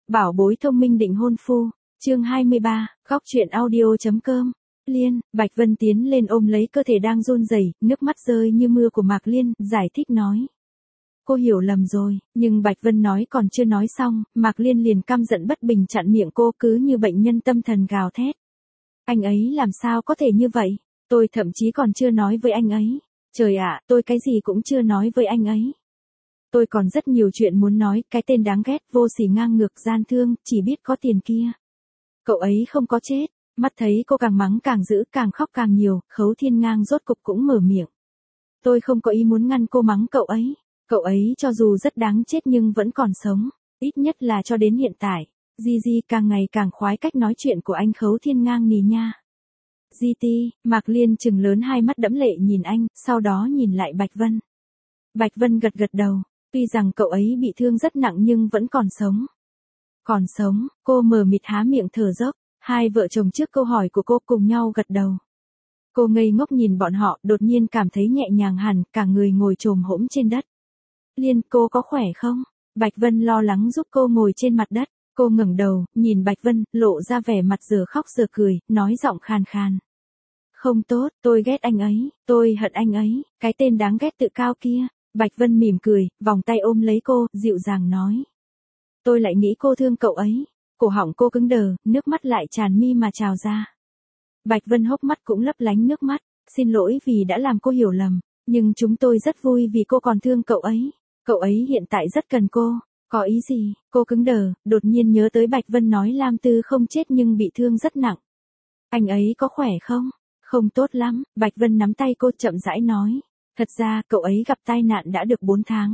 Bảo bối thông minh định hôn phu. Chương 23, góc truyện audio.com. Liên, Bạch Vân tiến lên ôm lấy cơ thể đang run rẩy, nước mắt rơi như mưa của Mạc Liên, giải thích nói. Cô hiểu lầm rồi, nhưng Bạch Vân nói còn chưa nói xong, Mạc Liên liền căm giận bất bình chặn miệng cô cứ như bệnh nhân tâm thần gào thét. Anh ấy làm sao có thể như vậy? Tôi thậm chí còn chưa nói với anh ấy. Trời ạ, tôi cái gì cũng chưa nói với anh ấy. Tôi còn rất nhiều chuyện muốn nói, cái tên đáng ghét, vô sỉ ngang ngược gian thương, chỉ biết có tiền kia. Cậu ấy không có chết. Mắt thấy cô càng mắng càng dữ, càng khóc càng nhiều, Khấu Thiên Ngang rốt cục cũng mở miệng. Tôi không có ý muốn ngăn cô mắng cậu ấy. Cậu ấy cho dù rất đáng chết nhưng vẫn còn sống. Ít nhất là cho đến hiện tại. Gigi càng ngày càng khoái cách nói chuyện của anh Khấu Thiên Ngang nì nha. Gigi, Mạc Liên trừng lớn hai mắt đẫm lệ nhìn anh, sau đó nhìn lại Bạch Vân. Bạch Vân gật gật đầu. Tuy rằng cậu ấy bị thương rất nặng nhưng vẫn còn sống. Còn sống, cô mờ mịt há miệng thở dốc. Hai vợ chồng trước câu hỏi của cô cùng nhau gật đầu. Cô ngây ngốc nhìn bọn họ, đột nhiên cảm thấy nhẹ nhàng hẳn, cả người ngồi chồm hổm trên đất. Liên, cô có khỏe không? Bạch Vân lo lắng giúp cô ngồi trên mặt đất. Cô ngẩng đầu, nhìn Bạch Vân, lộ ra vẻ mặt giờ khóc giờ cười, nói giọng khàn khàn. Không tốt, tôi ghét anh ấy, tôi hận anh ấy, cái tên đáng ghét tự cao kia. Bạch Vân mỉm cười, vòng tay ôm lấy cô, dịu dàng nói. Tôi lại nghĩ cô thương cậu ấy. Cổ họng cô cứng đờ, nước mắt lại tràn mi mà trào ra. Bạch Vân hốc mắt cũng lấp lánh nước mắt. Xin lỗi vì đã làm cô hiểu lầm. Nhưng chúng tôi rất vui vì cô còn thương cậu ấy. Cậu ấy hiện tại rất cần cô. Có ý gì? Cô cứng đờ, đột nhiên nhớ tới Bạch Vân nói Lam Tư không chết nhưng bị thương rất nặng. Anh ấy có khỏe không? Không tốt lắm. Bạch Vân nắm tay cô chậm rãi nói. Thật ra cậu ấy gặp tai nạn đã được 4 tháng.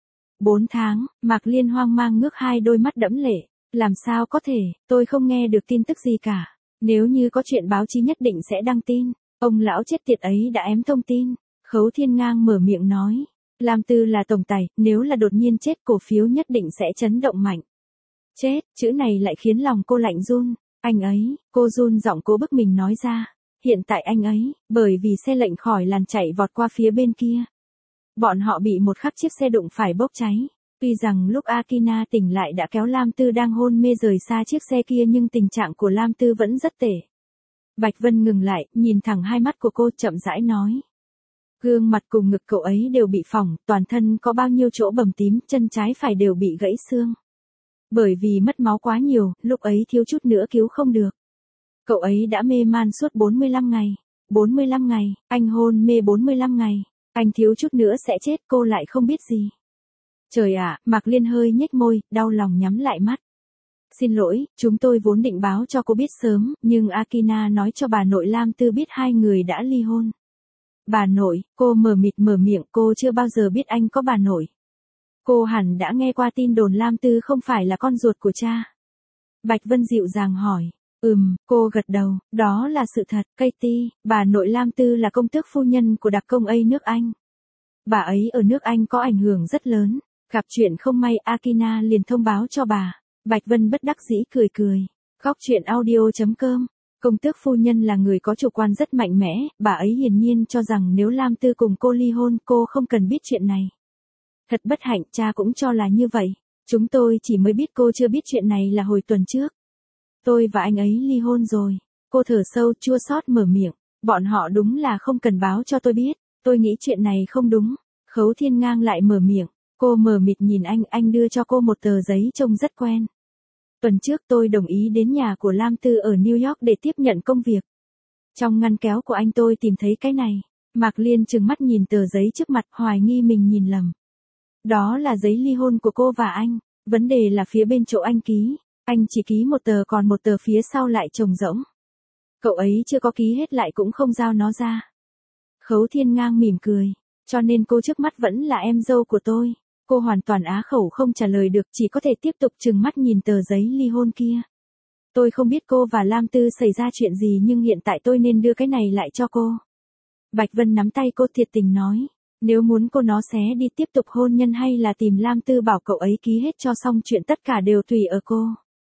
4 tháng, Mạc Liên hoang mang ngước hai đôi mắt đẫm lệ. Làm sao có thể, tôi không nghe được tin tức gì cả. Nếu như có chuyện báo chí nhất định sẽ đăng tin. Ông lão chết tiệt ấy đã ém thông tin. Khấu Thiên Ngang mở miệng nói. Lam Tư là tổng tài, nếu là đột nhiên chết cổ phiếu nhất định sẽ chấn động mạnh. Chết, chữ này lại khiến lòng cô lạnh run. Anh ấy, cô run giọng cố bức mình nói ra. Hiện tại anh ấy, bởi vì xe lệnh khỏi làn chạy vọt qua phía bên kia. Bọn họ bị một khắc chiếc xe đụng phải bốc cháy. Tuy rằng lúc Akina tỉnh lại đã kéo Lam Tư đang hôn mê rời xa chiếc xe kia nhưng tình trạng của Lam Tư vẫn rất tệ. Bạch Vân ngừng lại, nhìn thẳng hai mắt của cô chậm rãi nói. Gương mặt cùng ngực cậu ấy đều bị phỏng, toàn thân có bao nhiêu chỗ bầm tím, chân trái phải đều bị gãy xương. Bởi vì mất máu quá nhiều, lúc ấy thiếu chút nữa cứu không được. Cậu ấy đã mê man suốt 45 ngày. 45 ngày, anh hôn mê 45 ngày. Anh thiếu chút nữa sẽ chết, cô lại không biết gì. Trời ạ, Mạc Liên hơi nhếch môi, đau lòng nhắm lại mắt. Xin lỗi, chúng tôi vốn định báo cho cô biết sớm, nhưng Akina nói cho bà nội Lam Tư biết hai người đã ly hôn. Bà nội, cô mờ mịt mở miệng, cô chưa bao giờ biết anh có bà nội. Cô hẳn đã nghe qua tin đồn Lam Tư không phải là con ruột của cha. Bạch Vân dịu dàng hỏi. Cô gật đầu, đó là sự thật. Katie, bà nội Lam Tư là công tước phu nhân của đặc công A nước Anh. Bà ấy ở nước Anh có ảnh hưởng rất lớn. Gặp chuyện không may Akina liền thông báo cho bà. Bạch Vân bất đắc dĩ cười cười. Góc truyện audio.com. Công tước phu nhân là người có chủ quan rất mạnh mẽ, bà ấy hiển nhiên cho rằng nếu Lam Tư cùng cô ly hôn cô không cần biết chuyện này. Thật bất hạnh, cha cũng cho là như vậy. Chúng tôi chỉ mới biết cô chưa biết chuyện này là hồi tuần trước. Tôi và anh ấy ly hôn rồi. Cô thở sâu chua xót mở miệng. Bọn họ đúng là không cần báo cho tôi biết. Tôi nghĩ chuyện này không đúng. Khấu Thiên Ngang lại mở miệng. Cô mờ mịt nhìn anh đưa cho cô một tờ giấy trông rất quen. Tuần trước tôi đồng ý đến nhà của Lam Tư ở New York để tiếp nhận công việc. Trong ngăn kéo của anh tôi tìm thấy cái này. Mạc Liên trừng mắt nhìn tờ giấy trước mặt, hoài nghi mình nhìn lầm. Đó là giấy ly hôn của cô và anh. Vấn đề là phía bên chỗ anh ký. Anh chỉ ký một tờ còn một tờ phía sau lại trống rỗng. Cậu ấy chưa có ký hết lại cũng không giao nó ra. Khấu Thiên Ngang mỉm cười. Cho nên cô trước mắt vẫn là em dâu của tôi. Cô hoàn toàn á khẩu không trả lời được, chỉ có thể tiếp tục trừng mắt nhìn tờ giấy ly hôn kia. Tôi không biết cô và Lam Tư xảy ra chuyện gì nhưng hiện tại tôi nên đưa cái này lại cho cô. Bạch Vân nắm tay cô thiệt tình nói. Nếu muốn cô nó xé đi tiếp tục hôn nhân hay là tìm Lam Tư bảo cậu ấy ký hết cho xong chuyện tất cả đều tùy ở cô.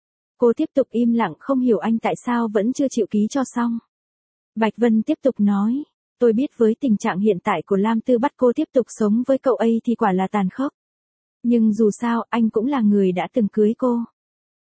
Cô tiếp tục im lặng không hiểu anh tại sao vẫn chưa chịu ký cho xong. Bạch Vân tiếp tục nói. Tôi biết với tình trạng hiện tại của Lam Tư bắt cô tiếp tục sống với cậu ấy thì quả là tàn khốc. Nhưng dù sao anh cũng là người đã từng cưới cô.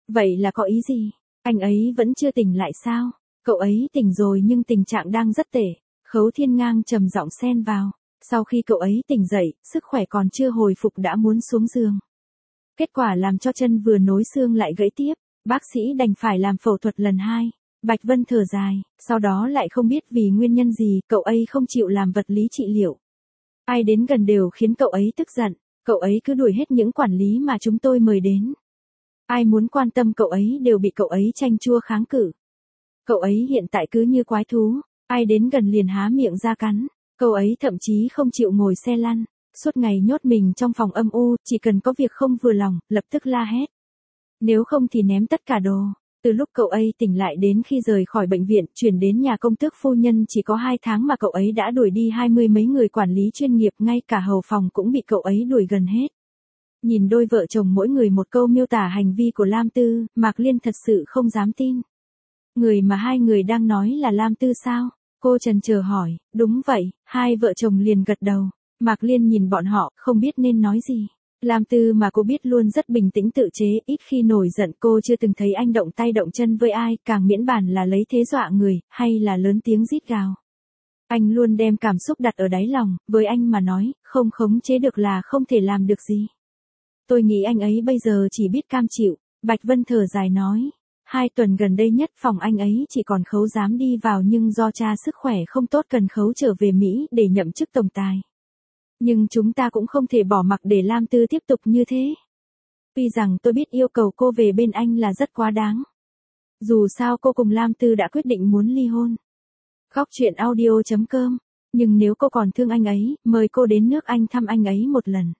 Vậy là có ý gì? Anh ấy vẫn chưa tỉnh lại sao? Cậu ấy tỉnh rồi nhưng tình trạng đang rất tệ. Khấu Thiên Ngang trầm giọng xen vào. Sau khi cậu ấy tỉnh dậy, sức khỏe còn chưa hồi phục đã muốn xuống giường. Kết quả làm cho chân vừa nối xương lại gãy tiếp. Bác sĩ đành phải làm phẫu thuật lần 2. Bạch Vân thở dài, sau đó lại không biết vì nguyên nhân gì cậu ấy không chịu làm vật lý trị liệu. Ai đến gần đều khiến cậu ấy tức giận, cậu ấy cứ đuổi hết những quản lý mà chúng tôi mời đến. Ai muốn quan tâm cậu ấy đều bị cậu ấy tranh chua kháng cự. Cậu ấy hiện tại cứ như quái thú, ai đến gần liền há miệng ra cắn, cậu ấy thậm chí không chịu ngồi xe lăn, suốt ngày nhốt mình trong phòng âm u, chỉ cần có việc không vừa lòng, lập tức la hét. Nếu không thì ném tất cả đồ. Từ lúc cậu ấy tỉnh lại đến khi rời khỏi bệnh viện, chuyển đến nhà công tước phu nhân chỉ có 2 tháng mà cậu ấy đã đuổi đi 20 mấy người quản lý chuyên nghiệp, ngay cả hầu phòng cũng bị cậu ấy đuổi gần hết. Nhìn đôi vợ chồng mỗi người một câu miêu tả hành vi của Lam Tư, Mạc Liên thật sự không dám tin. Người mà 2 người đang nói là Lam Tư sao? Cô trần chờ hỏi, đúng vậy, 2 vợ chồng liền gật đầu. Mạc Liên nhìn bọn họ, không biết nên nói gì. Lam Tư mà cô biết luôn rất bình tĩnh tự chế, ít khi nổi giận, cô chưa từng thấy anh động tay động chân với ai, càng miễn bàn là lấy thế dọa người, hay là lớn tiếng rít gào. Anh luôn đem cảm xúc đặt ở đáy lòng, với anh mà nói, không khống chế được là không thể làm được gì. Tôi nghĩ anh ấy bây giờ chỉ biết cam chịu, Bạch Vân thở dài nói. 2 tuần gần đây nhất phòng anh ấy chỉ còn Khấu dám đi vào nhưng do cha sức khỏe không tốt cần Khấu trở về Mỹ để nhậm chức tổng tài. Nhưng chúng ta cũng không thể bỏ mặc để Lam Tư tiếp tục như thế. Tuy rằng tôi biết yêu cầu cô về bên anh là rất quá đáng. Dù sao cô cùng Lam Tư đã quyết định muốn ly hôn. Góc truyện audio.com. Nhưng nếu cô còn thương anh ấy, mời cô đến nước Anh thăm anh ấy một lần.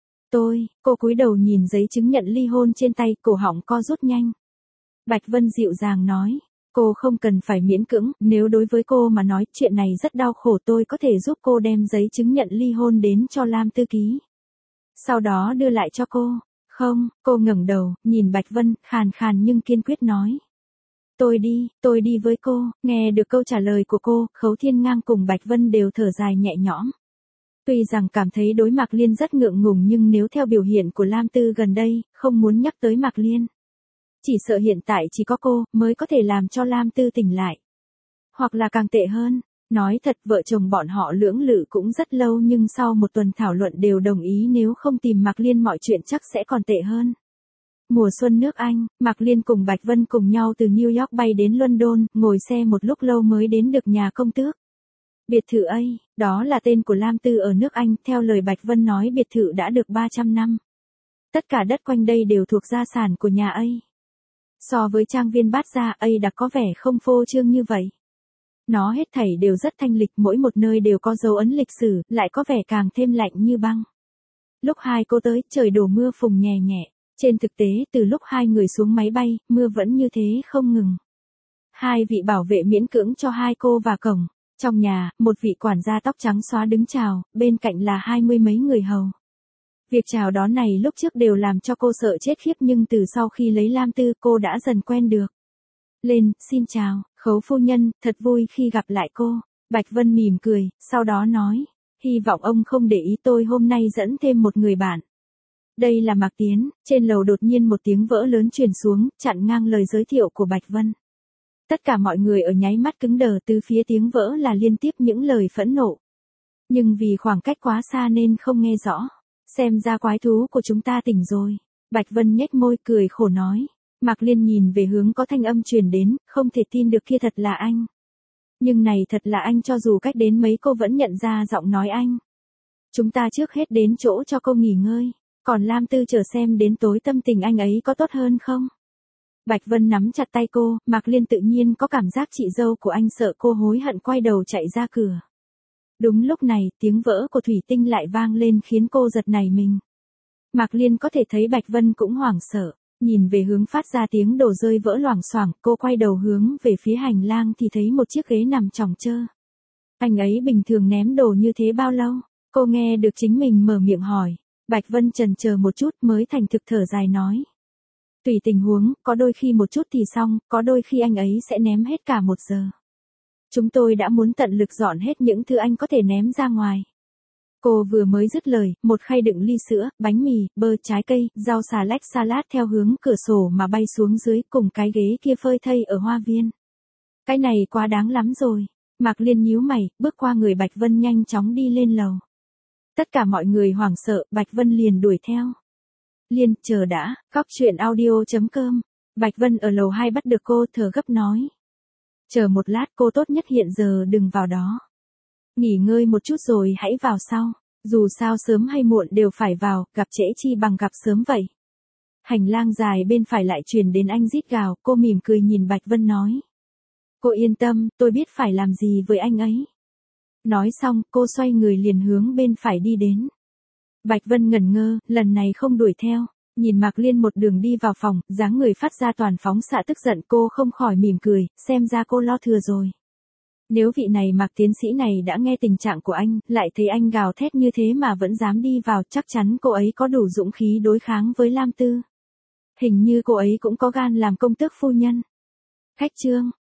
Cô cúi đầu nhìn giấy chứng nhận ly hôn trên tay, cổ họng co rút nhanh. Bạch Vân dịu dàng nói. Cô không cần phải miễn cưỡng, nếu đối với cô mà nói chuyện này rất đau khổ tôi có thể giúp cô đem giấy chứng nhận ly hôn đến cho Lam Tư ký. Sau đó đưa lại cho cô. Không, cô ngẩng đầu, nhìn Bạch Vân, khàn khàn nhưng kiên quyết nói. Tôi đi với cô, nghe được câu trả lời của cô, Khấu Thiên Ngang cùng Bạch Vân đều thở dài nhẹ nhõm. Tuy rằng cảm thấy đối Mạc Liên rất ngượng ngùng nhưng nếu theo biểu hiện của Lam Tư gần đây, không muốn nhắc tới Mạc Liên. Chỉ sợ hiện tại chỉ có cô mới có thể làm cho Lam Tư tỉnh lại. Hoặc là càng tệ hơn, nói thật vợ chồng bọn họ lưỡng lự cũng rất lâu nhưng sau một tuần thảo luận đều đồng ý nếu không tìm Mạc Liên mọi chuyện chắc sẽ còn tệ hơn. Mùa xuân nước Anh, Mạc Liên cùng Bạch Vân cùng nhau từ New York bay đến London, ngồi xe một lúc lâu mới đến được nhà công tước. Biệt thự A, đó là tên của Lam Tư ở nước Anh, theo lời Bạch Vân nói biệt thự đã được 300 năm. Tất cả đất quanh đây đều thuộc gia sản của nhà A. So với trang viên Bát Gia, A đã có vẻ không phô trương như vậy. Nó hết thảy đều rất thanh lịch, mỗi một nơi đều có dấu ấn lịch sử, lại có vẻ càng thêm lạnh như băng. Lúc 2 cô tới, trời đổ mưa phùn nhẹ nhẹ. Trên thực tế, từ lúc 2 người xuống máy bay, mưa vẫn như thế không ngừng. 2 vị bảo vệ miễn cưỡng cho 2 cô vào cổng. Trong nhà, một vị quản gia tóc trắng xóa đứng chào, bên cạnh là 20 mấy người hầu. Việc chào đón này lúc trước đều làm cho cô sợ chết khiếp nhưng từ sau khi lấy Lam Tư cô đã dần quen được. Lên, xin chào, Khấu phu nhân, thật vui khi gặp lại cô. Bạch Vân mỉm cười, sau đó nói, hy vọng ông không để ý tôi hôm nay dẫn thêm một người bạn. Đây là Mạc Tiến, trên lầu đột nhiên một tiếng vỡ lớn truyền xuống, chặn ngang lời giới thiệu của Bạch Vân. Tất cả mọi người ở nháy mắt cứng đờ, từ phía tiếng vỡ là liên tiếp những lời phẫn nộ. Nhưng vì khoảng cách quá xa nên không nghe rõ. Xem ra quái thú của chúng ta tỉnh rồi. Bạch Vân nhếch môi cười khổ nói. Mạc Liên nhìn về hướng có thanh âm truyền đến, không thể tin được kia thật là anh. Nhưng này thật là anh cho dù cách đến mấy cô vẫn nhận ra giọng nói anh. Chúng ta trước hết đến chỗ cho cô nghỉ ngơi. Còn Lam Tư chờ xem đến tối tâm tình anh ấy có tốt hơn không? Bạch Vân nắm chặt tay cô, Mạc Liên tự nhiên có cảm giác chị dâu của anh sợ cô hối hận quay đầu chạy ra cửa. Đúng lúc này, tiếng vỡ của thủy tinh lại vang lên khiến cô giật nảy mình. Mạc Liên có thể thấy Bạch Vân cũng hoảng sợ, nhìn về hướng phát ra tiếng đồ rơi vỡ loảng xoảng, cô quay đầu hướng về phía hành lang thì thấy một chiếc ghế nằm chồng chơ. Anh ấy bình thường ném đồ như thế bao lâu? Cô nghe được chính mình mở miệng hỏi. Bạch Vân chần chờ một chút mới thành thực thở dài nói. Tùy tình huống, có đôi khi một chút thì xong, có đôi khi anh ấy sẽ ném hết cả 1 giờ. Chúng tôi đã muốn tận lực dọn hết những thứ anh có thể ném ra ngoài. Cô vừa mới dứt lời, một khay đựng ly sữa, bánh mì, bơ, trái cây, rau xà lách salad theo hướng cửa sổ mà bay xuống dưới cùng cái ghế kia phơi thây ở hoa viên. Cái này quá đáng lắm rồi. Mạc Liên nhíu mày, bước qua người Bạch Vân nhanh chóng đi lên lầu. Tất cả mọi người hoảng sợ, Bạch Vân liền đuổi theo. Liên, chờ đã, Cóc Truyện Audio.com. Bạch Vân ở lầu 2 bắt được cô, thở gấp nói. Chờ một lát, cô tốt nhất hiện giờ đừng vào đó. Nghỉ ngơi một chút rồi hãy vào sau. Dù sao sớm hay muộn đều phải vào, gặp trễ chi bằng gặp sớm vậy. Hành lang dài bên phải lại truyền đến anh rít gào, cô mỉm cười nhìn Bạch Vân nói. Cô yên tâm, tôi biết phải làm gì với anh ấy. Nói xong, cô xoay người liền hướng bên phải đi đến. Bạch Vân ngẩn ngơ, lần này không đuổi theo. Nhìn Mạc Liên một đường đi vào phòng, dáng người phát ra toàn phóng xạ tức giận, cô không khỏi mỉm cười, xem ra cô lo thừa rồi. Nếu vị này Mạc tiến sĩ này đã nghe tình trạng của anh, lại thấy anh gào thét như thế mà vẫn dám đi vào, chắc chắn cô ấy có đủ dũng khí đối kháng với Lam Tư. Hình như cô ấy cũng có gan làm công tước phu nhân. Khách trương,